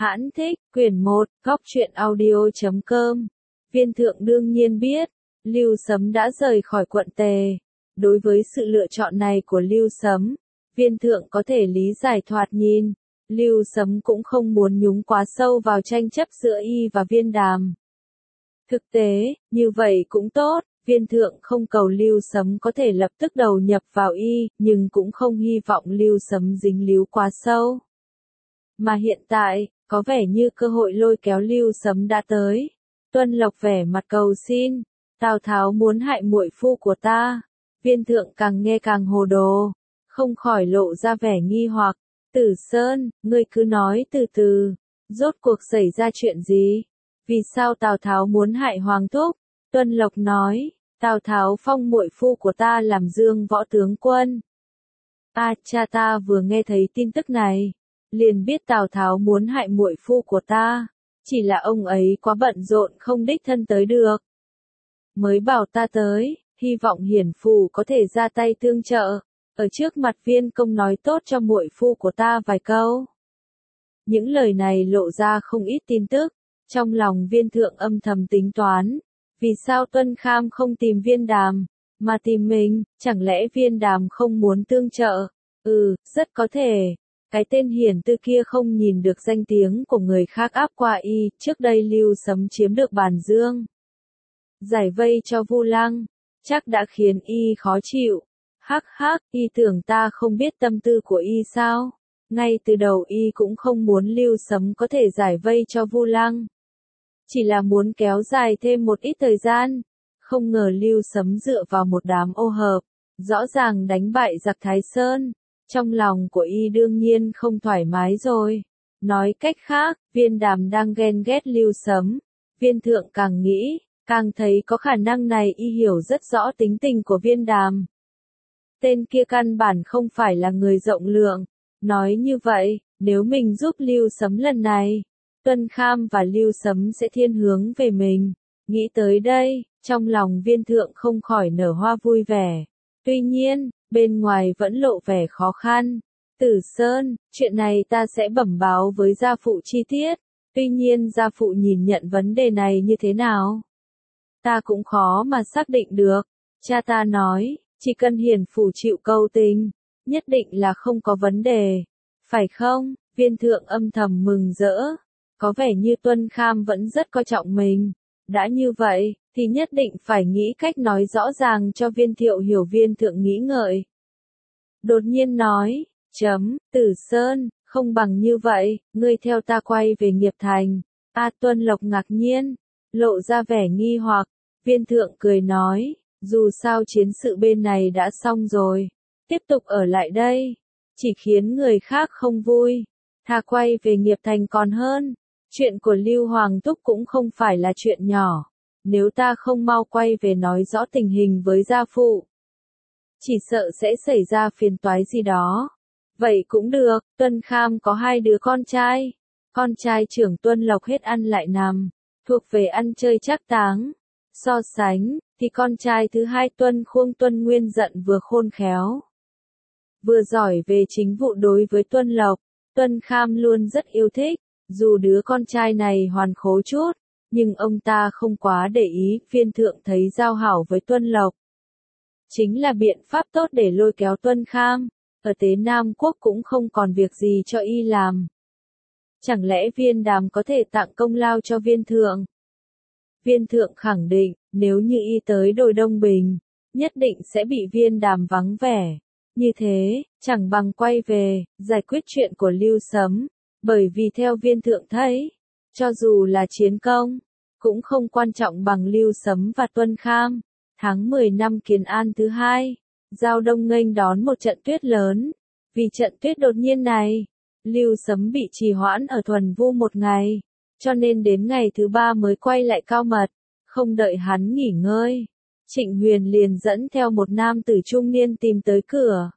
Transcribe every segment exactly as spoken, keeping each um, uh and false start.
Hãn thích, quyển một, góc truyện audio chấm com. Viên thượng đương nhiên biết, Lưu Sấm đã rời khỏi quận Tề. Đối với sự lựa chọn này của Lưu Sấm, viên thượng có thể lý giải thoạt nhìn. Lưu Sấm cũng không muốn nhúng quá sâu vào tranh chấp giữa y và Viên Đàm. Thực tế, như vậy cũng tốt, viên thượng không cầu Lưu Sấm có thể lập tức đầu nhập vào y, nhưng cũng không hy vọng Lưu Sấm dính líu quá sâu. Mà hiện tại, có vẻ như cơ hội lôi kéo Lưu Sấm đã tới. Tuân Lộc vẻ mặt cầu xin, Tào Tháo muốn hại muội phu của ta. Viên thượng càng nghe càng hồ đồ, không khỏi lộ ra vẻ nghi hoặc. Tử Sơn, ngươi cứ nói từ từ, rốt cuộc xảy ra chuyện gì? Vì sao Tào Tháo muốn hại Hoàng thúc? Tuân Lộc nói, Tào Tháo phong muội phu của ta làm Dương võ tướng quân. A à, cha ta vừa nghe thấy tin tức này, liền biết Tào Tháo muốn hại muội phu của ta, chỉ là ông ấy quá bận rộn không đích thân tới được. Mới bảo ta tới, hy vọng hiển phủ có thể ra tay tương trợ, ở trước mặt Viên công nói tốt cho muội phu của ta vài câu. Những lời này lộ ra không ít tin tức, trong lòng viên thượng âm thầm tính toán, vì sao Tuân Kham không tìm Viên Đàm, mà tìm mình, chẳng lẽ Viên Đàm không muốn tương trợ? Ừ, rất có thể. Cái tên hiển tư kia không nhìn được danh tiếng của người khác áp qua y, trước đây Lưu Sấm chiếm được Bàn Dương. Giải vây cho Vu Lăng, chắc đã khiến y khó chịu. Hắc hắc, y tưởng ta không biết tâm tư của y sao? Ngay từ đầu y cũng không muốn Lưu Sấm có thể giải vây cho Vu Lăng. Chỉ là muốn kéo dài thêm một ít thời gian. Không ngờ Lưu Sấm dựa vào một đám ô hợp, rõ ràng đánh bại giặc Thái Sơn. Trong lòng của y đương nhiên không thoải mái rồi. Nói cách khác, Viên Đàm đang ghen ghét Lưu Sấm. Viên thượng càng nghĩ, càng thấy có khả năng này y hiểu rất rõ tính tình của Viên Đàm. Tên kia căn bản không phải là người rộng lượng. Nói như vậy, nếu mình giúp Lưu Sấm lần này, Tuân Kham và Lưu Sấm sẽ thiên hướng về mình. Nghĩ tới đây, trong lòng viên thượng không khỏi nở hoa vui vẻ. Tuy nhiên, bên ngoài vẫn lộ vẻ khó khăn. Tử Sơn, chuyện này ta sẽ bẩm báo với gia phụ chi tiết. Tuy nhiên gia phụ nhìn nhận vấn đề này như thế nào? Ta cũng khó mà xác định được. Cha ta nói, chỉ cần hiển phủ chịu câu tình, nhất định là không có vấn đề. Phải không? Viên thượng âm thầm mừng rỡ. Có vẻ như Tuân Kham vẫn rất coi trọng mình. Đã như vậy, thì nhất định phải nghĩ cách nói rõ ràng cho viên thiệu hiểu. Viên thượng nghĩ ngợi. Đột nhiên nói, chấm, Tử Sơn, không bằng như vậy, ngươi theo ta quay về Nghiệp Thành. A Tuân Lộc ngạc nhiên, lộ ra vẻ nghi hoặc. Viên thượng cười nói, dù sao chiến sự bên này đã xong rồi, tiếp tục ở lại đây, chỉ khiến người khác không vui. Thà quay về Nghiệp Thành còn hơn. Chuyện của Lưu Hoàng Thúc cũng không phải là chuyện nhỏ. Nếu ta không mau quay về nói rõ tình hình với gia phụ, chỉ sợ sẽ xảy ra phiền toái gì đó. Vậy cũng được, Tuân Kham có hai đứa con trai. Con trai trưởng Tuân Lộc hết ăn lại nằm, thuộc về ăn chơi trác táng. So sánh, thì con trai thứ hai Tuân Khuông Tuân Nguyên giận vừa khôn khéo, vừa giỏi về chính vụ. Đối với Tuân Lộc, Tuân Kham luôn rất yêu thích. Dù đứa con trai này hoàn khố chút, nhưng ông ta không quá để ý. Viên thượng thấy giao hảo với Tuân Lộc chính là biện pháp tốt để lôi kéo Tuân Kham. Ở Tế Nam Quốc cũng không còn việc gì cho y làm. Chẳng lẽ Viên Đàm có thể tặng công lao cho viên thượng? Viên thượng khẳng định, nếu như y tới đồi Đông Bình, nhất định sẽ bị Viên Đàm vắng vẻ. Như thế, chẳng bằng quay về, giải quyết chuyện của Lưu Sấm. Bởi vì theo viên thượng thấy, cho dù là chiến công, cũng không quan trọng bằng Lưu Sấm và Tuân Kham. Tháng mười năm Kiến An thứ hai, Giao Đông nghênh đón một trận tuyết lớn. Vì trận tuyết đột nhiên này, Lưu Sấm bị trì hoãn ở Thuần Vu một ngày, cho nên đến ngày thứ ba mới quay lại Cao Mật. Không đợi hắn nghỉ ngơi, Trịnh Huyền liền dẫn theo một nam tử trung niên tìm tới cửa.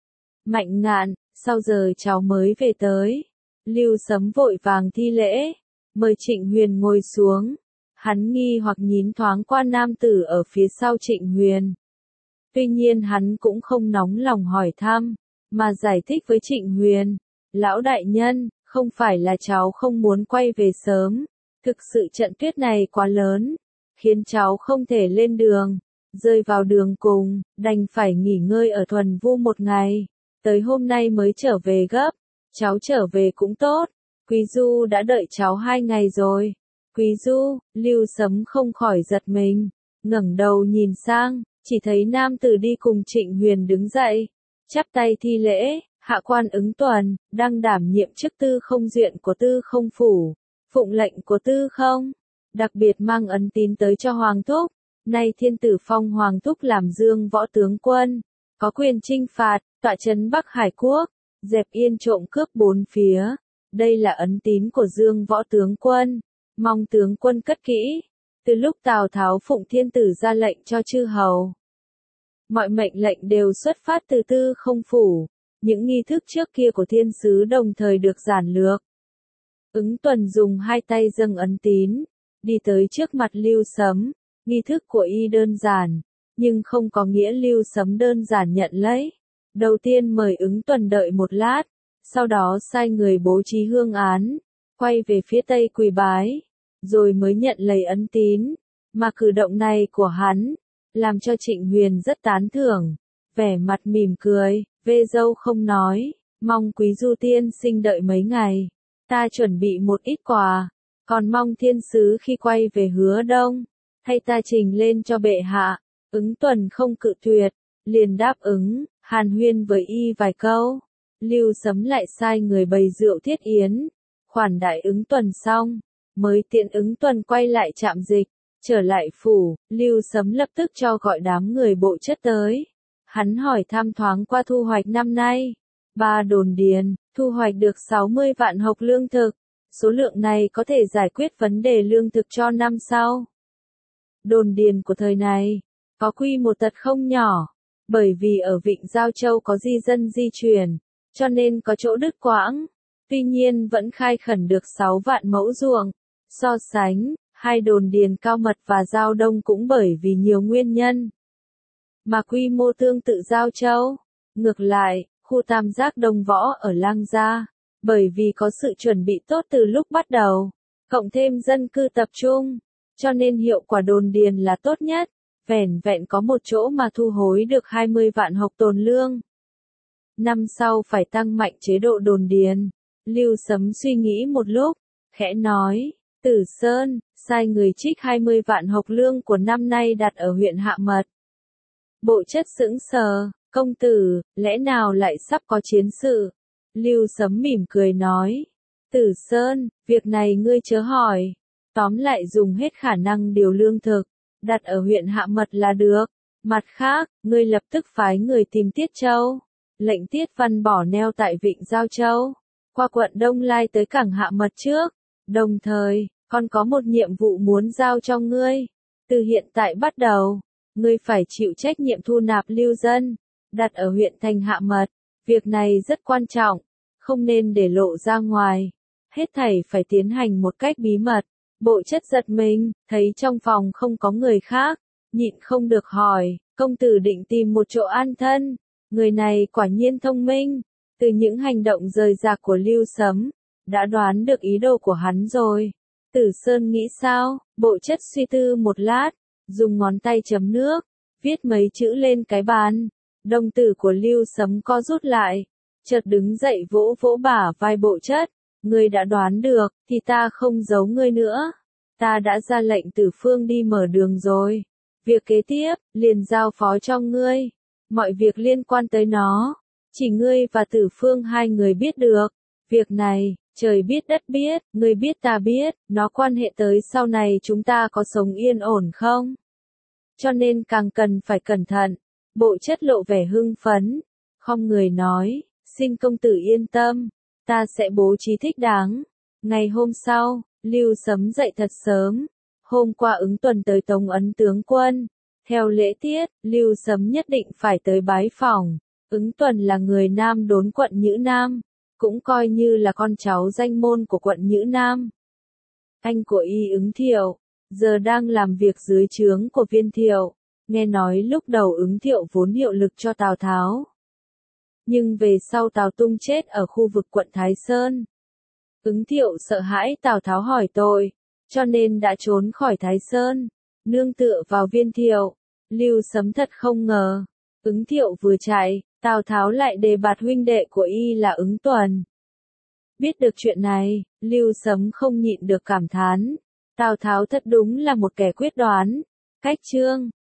Mạnh Ngạn, sao giờ cháu mới về tới? Lưu Sấm vội vàng thi lễ, mời Trịnh Huyền ngồi xuống. Hắn nghi hoặc nhìn thoáng qua nam tử ở phía sau Trịnh Huyền. Tuy nhiên hắn cũng không nóng lòng hỏi thăm, mà giải thích với Trịnh Huyền. Lão đại nhân, không Không phải là cháu không muốn quay về sớm, thực sự trận tuyết này quá lớn, khiến cháu không thể lên đường, rơi vào đường cùng, đành phải nghỉ ngơi ở Thuần Vu một ngày, tới hôm nay mới trở về gấp, cháu trở về cũng tốt, Quý Du đã đợi cháu hai ngày rồi. Quý Du, Lưu Sấm không khỏi giật mình, ngẩng đầu nhìn sang, chỉ thấy nam tử đi cùng Trịnh Huyền đứng dậy, chắp tay thi lễ, hạ quan Ứng Tuần, đang đảm nhiệm chức tư không duyện của tư không phủ, phụng lệnh của tư không, đặc biệt mang ấn tín tới cho Hoàng Thúc, nay thiên tử phong Hoàng Thúc làm dương võ tướng quân, có quyền chinh phạt, tọa trấn Bắc Hải Quốc, dẹp yên trộm cướp bốn phía, đây là ấn tín của dương võ tướng quân, mong tướng quân cất kỹ, từ lúc Tào Tháo phụng thiên tử ra lệnh cho chư hầu. Mọi mệnh lệnh đều xuất phát từ tư không phủ, những nghi thức trước kia của thiên sứ đồng thời được giản lược. Ứng Tuần dùng hai tay dâng ấn tín, đi tới trước mặt Lưu Sấm, nghi thức của y đơn giản, nhưng không có nghĩa Lưu Sấm đơn giản nhận lấy. Đầu tiên mời Ứng Tuần đợi một lát, sau đó sai người bố trí hương án, quay về phía tây quỳ bái, rồi mới nhận lấy ấn tín, mà cử động này của hắn, làm cho Trịnh Huyền rất tán thưởng, vẻ mặt mỉm cười, vê dâu không nói, mong Quý Du tiên sinh đợi mấy ngày, ta chuẩn bị một ít quà, còn mong thiên sứ khi quay về Hứa Đông, hay ta trình lên cho bệ hạ. Ứng Tuần không cự tuyệt, liền đáp ứng, hàn huyên với y vài câu, Lưu Sấm lại sai người bày rượu thiết yến, khoản đại Ứng Tuần xong, mới tiện Ứng Tuần quay lại trạm dịch, trở lại phủ, Lưu Sấm lập tức cho gọi đám người bộ chất tới. Hắn hỏi thăm thoáng qua thu hoạch năm nay. Ba đồn điền, thu hoạch được sáu mươi vạn hộc lương thực. Số lượng này có thể giải quyết vấn đề lương thực cho năm sau. Đồn điền của thời này, có quy một tật không nhỏ. Bởi vì ở Vịnh Giao Châu có di dân di chuyển, cho nên có chỗ đứt quãng. Tuy nhiên vẫn khai khẩn được sáu vạn mẫu ruộng. So sánh, hai đồn điền Cao Mật và Giao Đông cũng bởi vì nhiều nguyên nhân. Mà quy mô tương tự Giao Châu. Ngược lại, khu tam giác Đông Võ ở Lang Gia, bởi vì có sự chuẩn bị tốt từ lúc bắt đầu, cộng thêm dân cư tập trung, cho nên hiệu quả đồn điền là tốt nhất, vẻn vẹn có một chỗ mà thu hối được hai mươi vạn hộc tồn lương. Năm sau phải tăng mạnh chế độ đồn điền, Lưu Sấm suy nghĩ một lúc, khẽ nói, Tử Sơn, sai người trích hai mươi vạn hộc lương của năm nay đặt ở huyện Hạ Mật. Bộ chất sững sờ, công tử, lẽ nào lại sắp có chiến sự? Lưu Sấm mỉm cười nói, Tử Sơn, việc này ngươi chớ hỏi, tóm lại dùng hết khả năng điều lương thực, đặt ở huyện Hạ Mật là được. Mặt khác, ngươi lập tức phái người tìm Tiết Châu, lệnh Tiết Văn bỏ neo tại Vịnh Giao Châu, qua quận Đông Lai tới cảng Hạ Mật trước. Đồng thời, còn có một nhiệm vụ muốn giao cho ngươi. Từ hiện tại bắt đầu, ngươi phải chịu trách nhiệm thu nạp lưu dân, đặt ở huyện thành Hạ Mật. Việc này rất quan trọng, không nên để lộ ra ngoài. Hết thảy phải tiến hành một cách bí mật. Bộ chất giật mình, thấy trong phòng không có người khác, nhịn không được hỏi, công tử định tìm một chỗ an thân. Người này quả nhiên thông minh, từ những hành động rời rạc của Lưu Sấm, đã đoán được ý đồ của hắn rồi. Tử Sơn nghĩ sao? Bộ chất suy tư một lát, dùng ngón tay chấm nước, viết mấy chữ lên cái bàn. Đồng tử của Lưu Sấm co rút lại, chợt đứng dậy vỗ vỗ bả vai bộ chất. Ngươi đã đoán được, thì ta không giấu ngươi nữa. Ta đã ra lệnh Tử Phương đi mở đường rồi. Việc kế tiếp, liền giao phó cho ngươi. Mọi việc liên quan tới nó, chỉ ngươi và Tử Phương hai người biết được. Việc này, trời biết đất biết, ngươi biết ta biết, nó quan hệ tới sau này chúng ta có sống yên ổn không? Cho nên càng cần phải cẩn thận. Bộ chất lộ vẻ hưng phấn, không người nói, xin công tử yên tâm, ta sẽ bố trí thích đáng. Ngày hôm sau, Lưu Sấm dậy thật sớm, hôm qua Ứng Tuần tới Tống Ấn tướng quân. Theo lễ tiết, Lưu Sấm nhất định phải tới bái phỏng. Ứng Tuần là người Nam Đốn quận Nhữ Nam, cũng coi như là con cháu danh môn của quận Nhữ Nam. Anh của y Ứng Thiệu, giờ đang làm việc dưới trướng của Viên Thiệu. Nghe nói lúc đầu Ứng Thiệu vốn hiệu lực cho Tào Tháo. Nhưng về sau Tào Tung chết ở khu vực quận Thái Sơn. Ứng Thiệu sợ hãi Tào Tháo hỏi tội, cho nên đã trốn khỏi Thái Sơn, nương tựa vào Viên Thiệu. Lưu Sấm thật không ngờ, Ứng Thiệu vừa chạy, Tào Tháo lại đề bạt huynh đệ của y là Ứng Tuần. Biết được chuyện này, Lưu Sấm không nhịn được cảm thán, Tào Tháo thật đúng là một kẻ quyết đoán. Cách chương